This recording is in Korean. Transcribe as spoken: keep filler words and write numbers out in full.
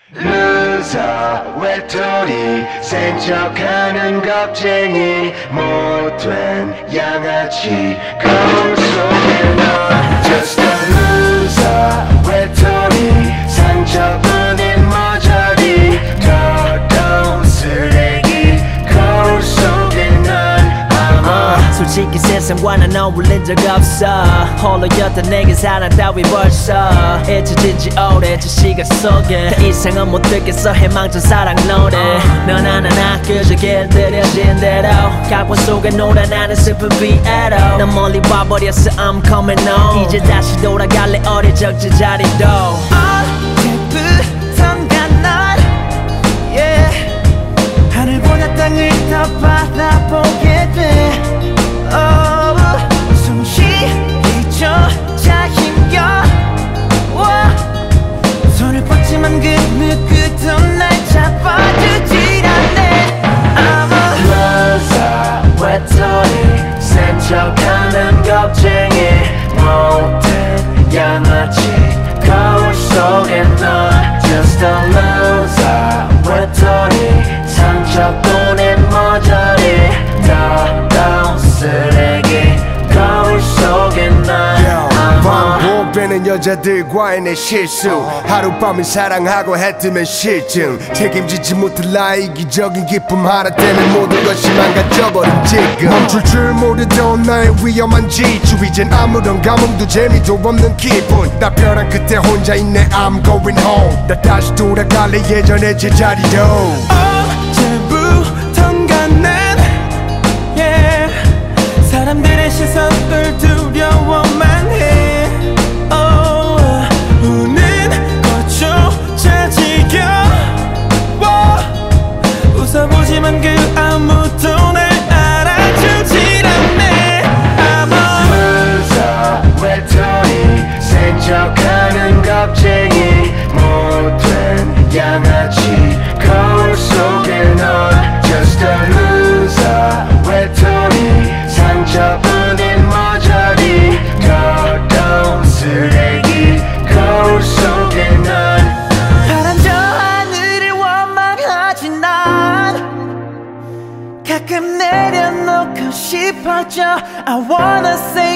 Loser 외톨이 센 척하는 겁쟁이 못된 양아치 거울 속에 넌 Just a loser 외톨이 상처뿐인 머저리 더러운 쓰레기 거울 속에 넌 I'm a 솔직히 세상과는 어울린 적 없어 홀로였던 내게 사랑 따위 벌써 잊혀진 지 오래 저 시간 속에 더 이상은 못 듣겠어 해망전 사랑 노래 넌 하나나 그저 길들여진 대로 각본 속에 놀아나는 슬픈 비애로 난 멀리 와버렸어 I'm coming home 이제 다시 돌아갈래 어릴 적 제자리도 언제부턴가 난 yeah. 하늘보다 땅을 더 바라보게 돼 oh, 숨쉬기조차 힘겨워 손을 뻗지만 그 누구도 날 잡아주질 않네 I'm a loser 외톨이 센 척하는 겁쟁이 못된 양아치 거울 속에 넌 Just a loser 외톨이 상처뿐인 머저리 더러운 쓰레기 거울 속에 넌 반복되는 여자들과의 내 실수 하룻밤을 사랑하고 해뜨면 실증 책임지지 못할 나의 이기적인 기쁨 하나 때문에 모든 것이 망가져버린 지금 멈출 줄 모르던 나의 위험한 지주 이젠 아무런 감흥도 재미도 없는 기분 나 벼랑 끝에 혼자 있네 I'm going home 나 다시 돌아갈래 예전의 제자리로 언제부턴가 난 yeah. 사람들의 시선을 두려워만 해 oh, 우는 것조차 지겨워 웃어보지만 그 아무도 날 알아주질 않네 I'm a loser 외톨이 센 척하는 겁쟁이 못된 양아치 거울 속에 넌 Just a loser 외톨이 상처뿐인 머저리 더러운 쓰레기 거울 속에 넌 파란 저 하늘을 원망하지 난 가끔 내려놓고 싶어져 I wanna say